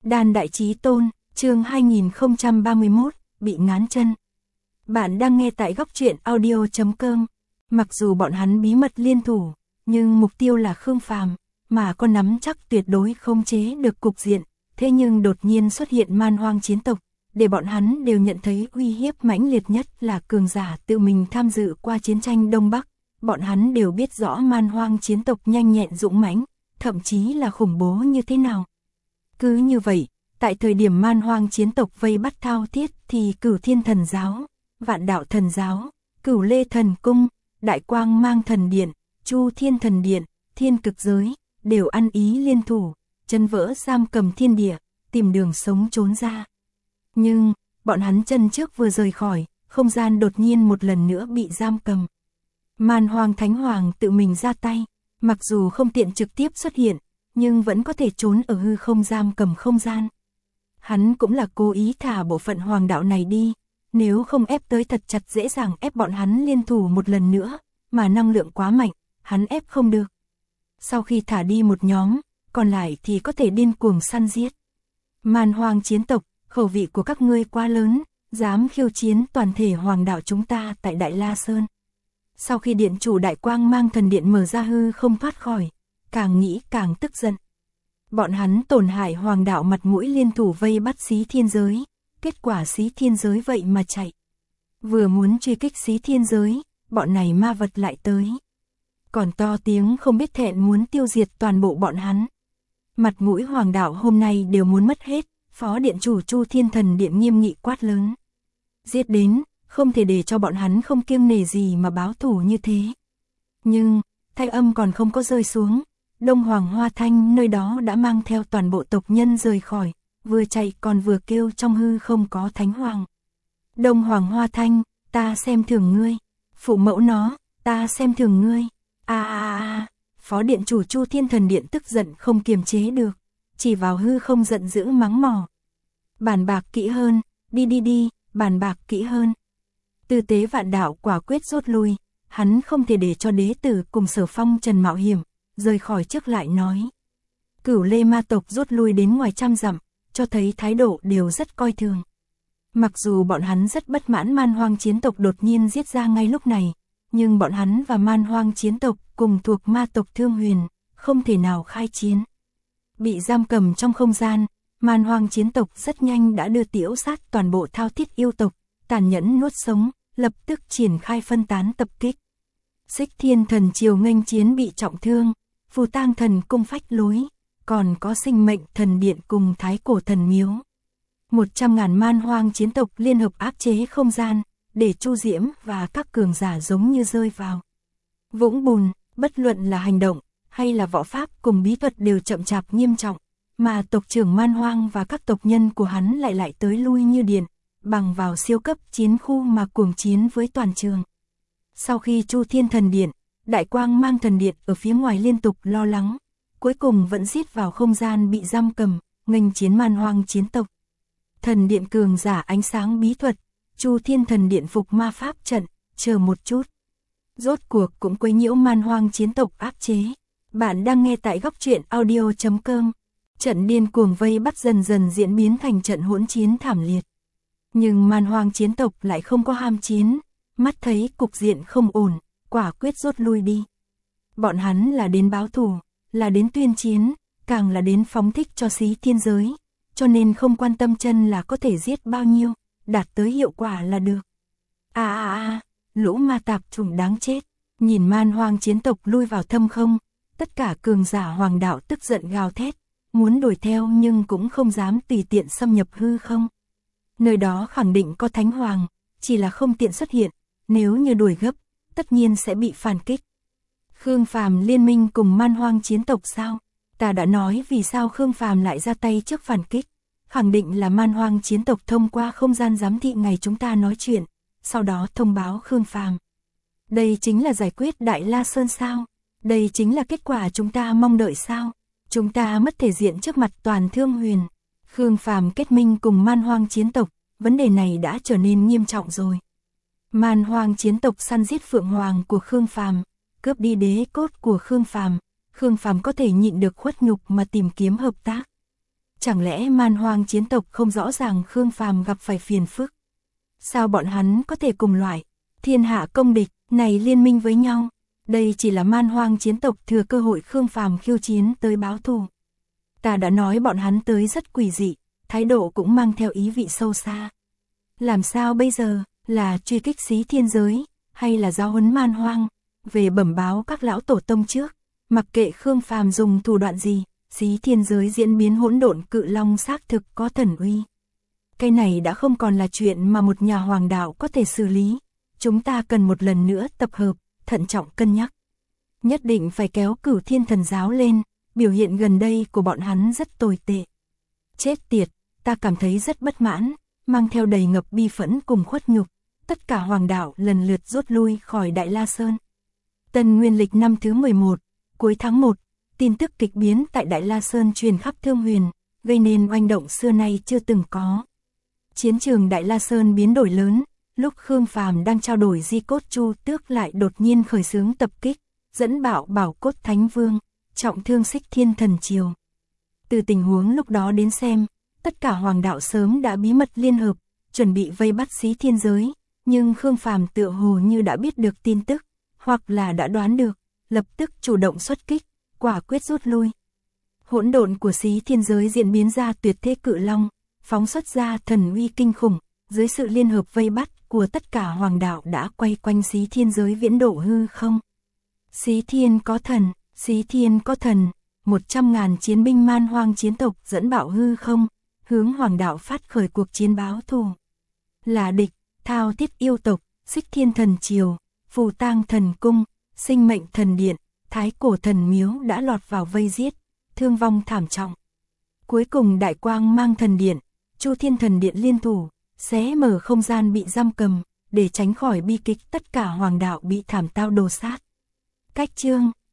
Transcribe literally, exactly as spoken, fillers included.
Đan Đại Chí Tôn, chương hai nghìn không trăm ba mươi mốt, bị ngán chân. Bạn đang nghe tại góc truyện audio chấm com. Mặc dù bọn hắn bí mật liên thủ, nhưng mục tiêu là Khương Phàm, mà có nắm chắc tuyệt đối không chế được cục diện, thế nhưng đột nhiên xuất hiện man hoang chiến tộc, để bọn hắn đều nhận thấy uy hiếp mãnh liệt nhất là cường giả tự mình tham dự qua chiến tranh Đông Bắc. Bọn hắn đều biết rõ man hoang chiến tộc nhanh nhẹn dũng mãnh, thậm chí là khủng bố như thế nào. Cứ như vậy, tại thời điểm man hoang chiến tộc vây bắt Thao Thiết thì Cửu Thiên Thần Giáo, Vạn Đạo Thần Giáo, Cửu Lê Thần Cung, Đại Quang Mang Thần Điện, Chu Thiên Thần Điện, Thiên Cực Giới, đều ăn ý liên thủ, chân vỡ giam cầm thiên địa, tìm đường sống trốn ra. Nhưng, bọn hắn chân trước vừa rời khỏi, không gian đột nhiên một lần nữa bị giam cầm. Man Hoang Thánh Hoàng tự mình ra tay, mặc dù không tiện trực tiếp xuất hiện, nhưng vẫn có thể trốn ở hư không giam cầm không gian. Hắn cũng là cố ý thả bộ phận hoàng đạo này đi, nếu không ép tới thật chặt dễ dàng ép bọn hắn liên thủ một lần nữa, mà năng lượng quá mạnh, hắn ép không được. Sau khi thả đi một nhóm, còn lại thì có thể điên cuồng săn giết. Man hoang chiến tộc, khẩu vị của các ngươi quá lớn, dám khiêu chiến toàn thể hoàng đạo chúng ta tại Đại La Sơn. Sau khi điện chủ Đại Quang Mang Thần Điện mở ra hư không thoát khỏi, càng nghĩ càng tức giận. Bọn hắn tổn hại hoàng đạo mặt mũi liên thủ vây bắt Xí Thiên Giới, kết quả Xí Thiên Giới vậy mà chạy. Vừa muốn truy kích Xí Thiên Giới, bọn này ma vật lại tới. Còn to tiếng không biết thẹn muốn tiêu diệt toàn bộ bọn hắn. Mặt mũi hoàng đạo hôm nay đều muốn mất hết, Phó Điện chủ Chu Thiên Thần Điện nghiêm nghị quát lớn. Giết đến, không thể để cho bọn hắn không kiêng nể gì mà báo thù như thế. Nhưng, thanh âm còn không có rơi xuống, Đông Hoàng Hoa Thanh nơi đó đã mang theo toàn bộ tộc nhân rời khỏi, vừa chạy còn vừa kêu trong hư không có Thánh Hoàng. Đông Hoàng Hoa Thanh, ta xem thường ngươi, phụ mẫu nó, ta xem thường ngươi, a a a, Phó Điện chủ Chu Thiên Thần Điện tức giận không kiềm chế được, chỉ vào hư không giận dữ mắng mỏ. Bàn bạc kỹ hơn, đi đi đi, bàn bạc kỹ hơn. Tư Tế Vạn Đạo quả quyết rút lui, hắn không thể để cho đế tử cùng Sở Phong Trần mạo hiểm, rời khỏi trước lại nói. Cửu Lê ma tộc rút lui đến ngoài trăm dặm, cho thấy thái độ đều rất coi thường. Mặc dù bọn hắn rất bất mãn man hoang chiến tộc đột nhiên giết ra ngay lúc này, nhưng bọn hắn và man hoang chiến tộc cùng thuộc ma tộc Thương Huyền, không thể nào khai chiến. Bị giam cầm trong không gian, man hoang chiến tộc rất nhanh đã đưa tiễu sát toàn bộ Thao Thiết yêu tộc, tàn nhẫn nuốt sống, lập tức triển khai phân tán tập kích. Xích Thiên Thần Triều nghênh chiến bị trọng thương, Phù Tang Thần Cung phách lối, còn có Sinh Mệnh Thần Điện cùng Thái Cổ Thần Miếu. Một trăm ngàn man hoang chiến tộc liên hợp áp chế không gian, để Chu Diễm và các cường giả giống như rơi vào vũng bùn, bất luận là hành động, hay là võ pháp cùng bí thuật đều chậm chạp nghiêm trọng, mà tộc trưởng man hoang và các tộc nhân của hắn lại lại tới lui như điện, bằng vào siêu cấp chiến khu mà cuồng chiến với toàn trường. Sau khi Chu Thiên Thần Điện, Đại Quang Mang Thần Điện ở phía ngoài liên tục lo lắng, cuối cùng vẫn giết vào không gian bị giam cầm, nghênh chiến man hoang chiến tộc. Thần Điện cường giả ánh sáng bí thuật, Chu Thiên Thần Điện phục ma pháp trận, chờ một chút. Rốt cuộc cũng quấy nhiễu man hoang chiến tộc áp chế. Bạn đang nghe tại góc truyện audio chấm com. Trận điên cuồng vây bắt dần dần diễn biến thành trận hỗn chiến thảm liệt. Nhưng man hoang chiến tộc lại không có ham chiến, mắt thấy cục diện không ổn, quả quyết rút lui đi. Bọn hắn là đến báo thù, là đến tuyên chiến, càng là đến phóng thích cho Xí Thiên Giới, cho nên không quan tâm chân là có thể giết bao nhiêu, đạt tới hiệu quả là được. A a a, lũ ma tạp chủng đáng chết, nhìn man hoang chiến tộc lui vào thâm không, tất cả cường giả hoàng đạo tức giận gào thét, muốn đuổi theo nhưng cũng không dám tùy tiện xâm nhập hư không. Nơi đó khẳng định có Thánh Hoàng, chỉ là không tiện xuất hiện, nếu như đuổi gấp, tất nhiên sẽ bị phản kích. Khương Phàm liên minh cùng man hoang chiến tộc sao? Ta đã nói vì sao Khương Phàm lại ra tay trước phản kích, khẳng định là man hoang chiến tộc thông qua không gian giám thị ngày chúng ta nói chuyện, sau đó thông báo Khương Phàm. Đây chính là giải quyết Đại La Sơn sao? Đây chính là kết quả chúng ta mong đợi sao? Chúng ta mất thể diện trước mặt toàn Thương Huyền. Khương Phàm kết minh cùng man hoang chiến tộc, vấn đề này đã trở nên nghiêm trọng rồi. Man hoang chiến tộc săn giết Phượng Hoàng của Khương Phàm, cướp đi đế cốt của Khương Phàm, Khương Phàm có thể nhịn được khuất nhục mà tìm kiếm hợp tác. Chẳng lẽ man hoang chiến tộc không rõ ràng Khương Phàm gặp phải phiền phức? Sao bọn hắn có thể cùng loại, thiên hạ công địch, này liên minh với nhau? Đây chỉ là man hoang chiến tộc thừa cơ hội Khương Phàm khiêu chiến tới báo thù. Ta đã nói bọn hắn tới rất quỷ dị, thái độ cũng mang theo ý vị sâu xa. Làm sao bây giờ, là truy kích Xí Thiên Giới, hay là giáo huấn man hoang, về bẩm báo các lão tổ tông trước, mặc kệ Khương Phàm dùng thủ đoạn gì, Xí Thiên Giới diễn biến hỗn độn cự long xác thực có thần uy. Cái này đã không còn là chuyện mà một nhà hoàng đạo có thể xử lý, chúng ta cần một lần nữa tập hợp, thận trọng cân nhắc. Nhất định phải kéo Cửu Thiên Thần Giáo lên, biểu hiện gần đây của bọn hắn rất tồi tệ. Chết tiệt, ta cảm thấy rất bất mãn, mang theo đầy ngập bi phẫn cùng khuất nhục, tất cả hoàng đạo lần lượt rút lui khỏi Đại La Sơn. Tân Nguyên lịch năm thứ mười một, cuối tháng một, tin tức kịch biến tại Đại La Sơn truyền khắp Thương Huyền, gây nên oanh động xưa nay chưa từng có. Chiến trường Đại La Sơn biến đổi lớn, lúc Khương Phàm đang trao đổi di cốt Chu Tước lại đột nhiên khởi xướng tập kích, dẫn bạo Bảo Cốt Thánh Vương, trọng thương Xích Thiên Thần Triều. Từ tình huống lúc đó đến xem, tất cả hoàng đạo sớm đã bí mật liên hợp, chuẩn bị vây bắt Xí Thiên Giới, nhưng Khương Phàm tựa hồ như đã biết được tin tức, hoặc là đã đoán được, lập tức chủ động xuất kích, quả quyết rút lui. Hỗn độn của Xí Thiên Giới diễn biến ra tuyệt thế cự long, phóng xuất ra thần uy kinh khủng, dưới sự liên hợp vây bắt của tất cả hoàng đạo đã quay quanh Xí Thiên Giới viễn độ hư không. Xí Thiên có thần, Xí Thiên có thần, một trăm ngàn chiến binh man hoang chiến tộc dẫn bạo hư không, hướng hoàng đạo phát khởi cuộc chiến báo thù. Là địch, Thao Thiết yêu tộc, Xích Thiên Thần Triều, Phù Tang Thần Cung, Sinh Mệnh Thần Điện, Thái Cổ Thần Miếu đã lọt vào vây giết, thương vong thảm trọng. Cuối cùng Đại Quang Mang Thần Điện, Chu Thiên Thần Điện liên thủ, xé mở không gian bị giam cầm, để tránh khỏi bi kịch tất cả hoàng đạo bị thảm tao đồ sát. Cách chương